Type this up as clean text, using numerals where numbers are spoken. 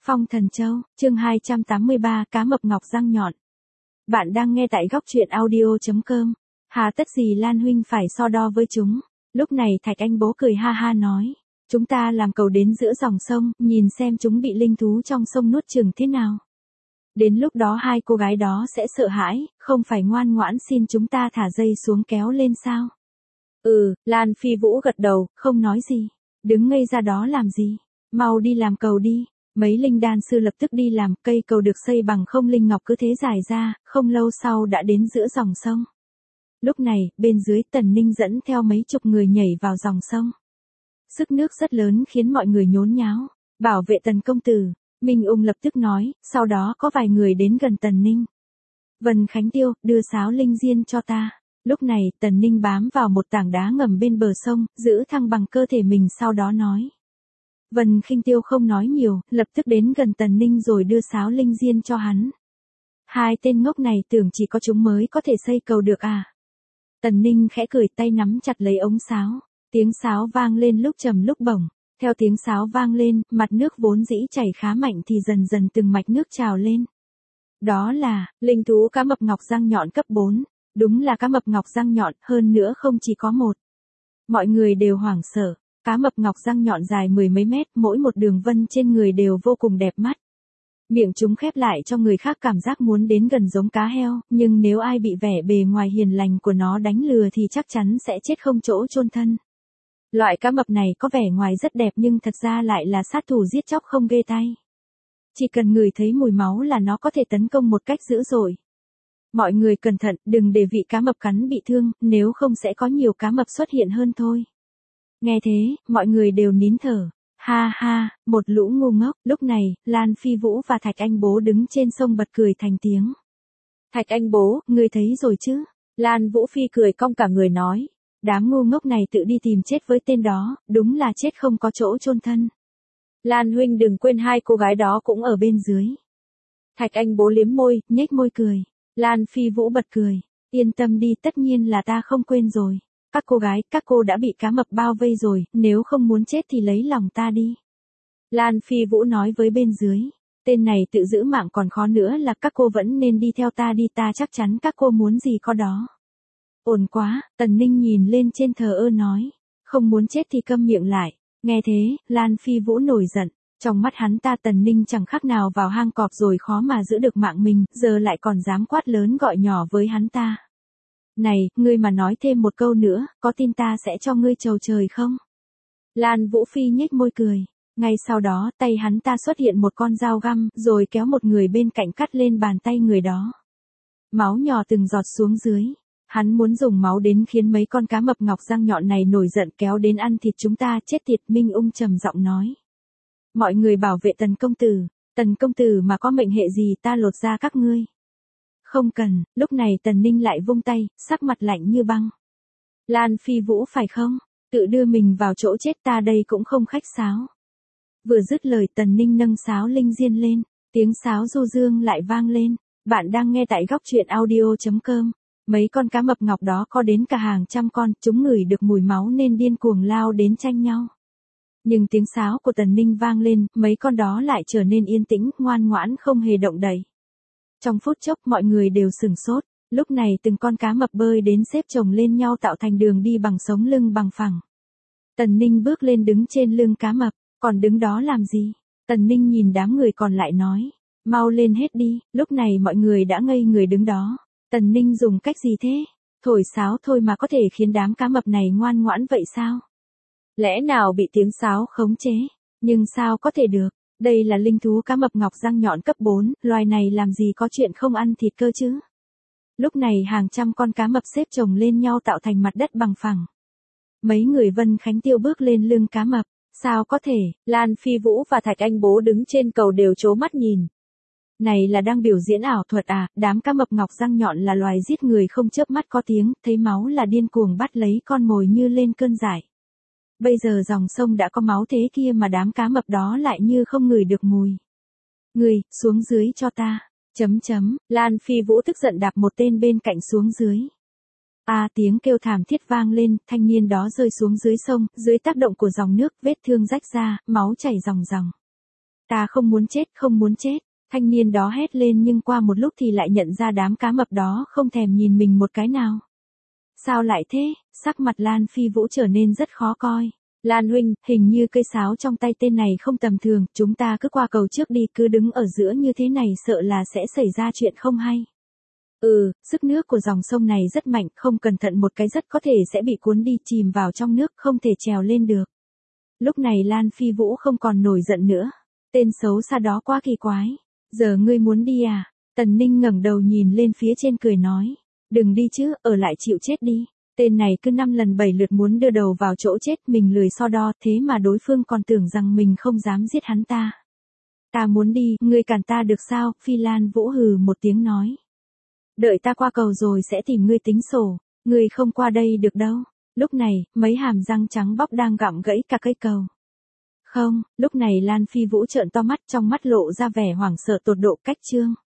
Phong Thần Châu, chương 283, cá mập ngọc răng nhọn. Bạn đang nghe tại góc truyện audio.com. Hà tất gì Lan huynh phải so đo với chúng. Lúc này Thạch Anh bố cười ha ha nói. Chúng ta làm cầu đến giữa dòng sông, nhìn xem chúng bị linh thú trong sông nuốt chửng thế nào. Đến lúc đó hai cô gái đó sẽ sợ hãi, không phải ngoan ngoãn xin chúng ta thả dây xuống kéo lên sao. Lan Phi Vũ gật đầu, không nói gì. Đứng ngây ra đó làm gì, mau đi làm cầu đi. Mấy linh đan sư lập tức đi làm, cây cầu được xây bằng không linh ngọc cứ thế dài ra, không lâu sau đã đến giữa dòng sông. Lúc này, bên dưới Tần Ninh dẫn theo mấy chục người nhảy vào dòng sông. Sức nước rất lớn khiến mọi người nhốn nháo. Bảo vệ Tần công tử, Minh Ung lập tức nói, sau đó có vài người đến gần Tần Ninh. Vân Khánh Tiêu, đưa sáo linh diên cho ta. Lúc này, Tần Ninh bám vào một tảng đá ngầm bên bờ sông, giữ thăng bằng cơ thể mình sau đó nói. Vân Khinh Tiêu không nói nhiều, lập tức đến gần Tần Ninh rồi đưa sáo linh diên cho hắn. Hai tên ngốc này tưởng chỉ có chúng mới có thể xây cầu được à. Tần Ninh khẽ cười, tay nắm chặt lấy ống sáo. Tiếng sáo vang lên lúc trầm lúc bổng. Theo tiếng sáo vang lên, mặt nước vốn dĩ chảy khá mạnh thì dần dần từng mạch nước trào lên. Đó là, linh thú cá mập ngọc răng nhọn cấp 4. Đúng là cá mập ngọc răng nhọn, hơn nữa không chỉ có một. Mọi người đều hoảng sợ. Cá mập ngọc răng nhọn dài mười mấy mét, mỗi một đường vân trên người đều vô cùng đẹp mắt. Miệng chúng khép lại cho người khác cảm giác muốn đến gần giống cá heo, nhưng nếu ai bị vẻ bề ngoài hiền lành của nó đánh lừa thì chắc chắn sẽ chết không chỗ chôn thân. Loại cá mập này có vẻ ngoài rất đẹp nhưng thật ra lại là sát thủ giết chóc không ghê tay. Chỉ cần ngửi thấy mùi máu là nó có thể tấn công một cách dữ dội. Mọi người cẩn thận, đừng để vị cá mập cắn bị thương, nếu không sẽ có nhiều cá mập xuất hiện hơn thôi. Nghe thế, mọi người đều nín thở. Ha ha, một lũ ngu ngốc. Lúc này, Lan Phi Vũ và Thạch Anh bố đứng trên sông bật cười thành tiếng. Thạch Anh bố, ngươi thấy rồi chứ? Lan Vũ Phi cười cong cả người nói. Đám ngu ngốc này tự đi tìm chết với tên đó, đúng là chết không có chỗ chôn thân. Lan huynh đừng quên hai cô gái đó cũng ở bên dưới. Thạch Anh bố liếm môi, nhếch môi cười. Lan Phi Vũ bật cười. Yên tâm đi, tất nhiên là ta không quên rồi. Các cô gái, các cô đã bị cá mập bao vây rồi, nếu không muốn chết thì lấy lòng ta đi. Lan Phi Vũ nói với bên dưới. Tên này tự giữ mạng còn khó nữa là các cô vẫn nên đi theo ta đi, ta chắc chắn các cô muốn gì có đó. Ổn quá, Tần Ninh nhìn lên trên thờ ơ nói. Không muốn chết thì câm miệng lại. Nghe thế, Lan Phi Vũ nổi giận. Trong mắt hắn ta Tần Ninh chẳng khác nào vào hang cọp rồi khó mà giữ được mạng mình, giờ lại còn dám quát lớn gọi nhỏ với hắn ta. Này, ngươi mà nói thêm một câu nữa, có tin ta sẽ cho ngươi trầu trời không? Lan Vũ Phi nhếch môi cười. Ngay sau đó, tay hắn ta xuất hiện một con dao găm, rồi kéo một người bên cạnh cắt lên bàn tay người đó. Máu nhỏ từng giọt xuống dưới. Hắn muốn dùng máu đến khiến mấy con cá mập ngọc răng nhọn này nổi giận kéo đến ăn thịt chúng ta, chết tiệt. Minh Ung trầm giọng nói. Mọi người bảo vệ Tần công tử mà có mệnh hệ gì ta lột ra các ngươi. Không cần. Lúc này Tần Ninh lại vung tay, sắc mặt lạnh như băng. Lan Phi Vũ phải không? Tự đưa mình vào chỗ chết, ta đây cũng không khách sáo. Vừa dứt lời Tần Ninh nâng sáo linh diên lên, tiếng sáo du dương lại vang lên. Bạn đang nghe tại góc truyện audio.com. Mấy con cá mập ngọc đó có đến cả hàng trăm con, chúng ngửi được mùi máu nên điên cuồng lao đến tranh nhau. Nhưng tiếng sáo của Tần Ninh vang lên, mấy con đó lại trở nên yên tĩnh, ngoan ngoãn không hề động đậy. Trong phút chốc mọi người đều sửng sốt, lúc này từng con cá mập bơi đến xếp chồng lên nhau tạo thành đường đi bằng sống lưng bằng phẳng. Tần Ninh bước lên đứng trên lưng cá mập, còn đứng đó làm gì? Tần Ninh nhìn đám người còn lại nói, mau lên hết đi. Lúc này mọi người đã ngây người đứng đó. Tần Ninh dùng cách gì thế? Thổi sáo thôi mà có thể khiến đám cá mập này ngoan ngoãn vậy sao? Lẽ nào bị tiếng sáo khống chế? Nhưng sao có thể được? Đây là linh thú cá mập ngọc răng nhọn cấp 4, loài này làm gì có chuyện không ăn thịt cơ chứ? Lúc này hàng trăm con cá mập xếp chồng lên nhau tạo thành mặt đất bằng phẳng. Mấy người Vân Khánh Tiêu bước lên lưng cá mập. Sao có thể? Lan Phi Vũ và Thạch Anh bố đứng trên cầu đều trố mắt nhìn. Này là đang biểu diễn ảo thuật à? Đám cá mập ngọc răng nhọn là loài giết người không chớp mắt có tiếng, thấy máu là điên cuồng bắt lấy con mồi như lên cơn dại. Bây giờ dòng sông đã có máu thế kia mà đám cá mập đó lại như không ngửi được mùi. Người, xuống dưới cho ta. Lan Phi Vũ tức giận đạp một tên bên cạnh xuống dưới. Tiếng kêu thảm thiết vang lên, thanh niên đó rơi xuống dưới sông, dưới tác động của dòng nước, vết thương rách ra, máu chảy ròng ròng. Ta không muốn chết, không muốn chết. Thanh niên đó hét lên nhưng qua một lúc thì lại nhận ra đám cá mập đó không thèm nhìn mình một cái nào. Sao lại thế? Sắc mặt Lan Phi Vũ trở nên rất khó coi. Lan huynh, hình như cây sáo trong tay tên này không tầm thường, chúng ta cứ qua cầu trước đi, cứ đứng ở giữa như thế này sợ là sẽ xảy ra chuyện không hay. Sức nước của dòng sông này rất mạnh, không cẩn thận một cái rất có thể sẽ bị cuốn đi, chìm vào trong nước, không thể trèo lên được. Lúc này Lan Phi Vũ không còn nổi giận nữa. Tên xấu xa đó quá kỳ quái. Giờ ngươi muốn đi à? Tần Ninh ngẩng đầu nhìn lên phía trên cười nói. Đừng đi chứ, ở lại chịu chết đi. Tên này cứ 5 lần 7 lượt muốn đưa đầu vào chỗ chết, mình lười so đo, thế mà đối phương còn tưởng rằng mình không dám giết hắn ta. Ta muốn đi, ngươi cản ta được sao? Phi Lan Vũ hừ một tiếng nói. Đợi ta qua cầu rồi sẽ tìm ngươi tính sổ, ngươi không qua đây được đâu. Lúc này, mấy hàm răng trắng bóc đang gặm gãy cả cây cầu. Không, lúc này Lan Phi Vũ trợn to mắt, trong mắt lộ ra vẻ hoảng sợ tột độ. Cách chương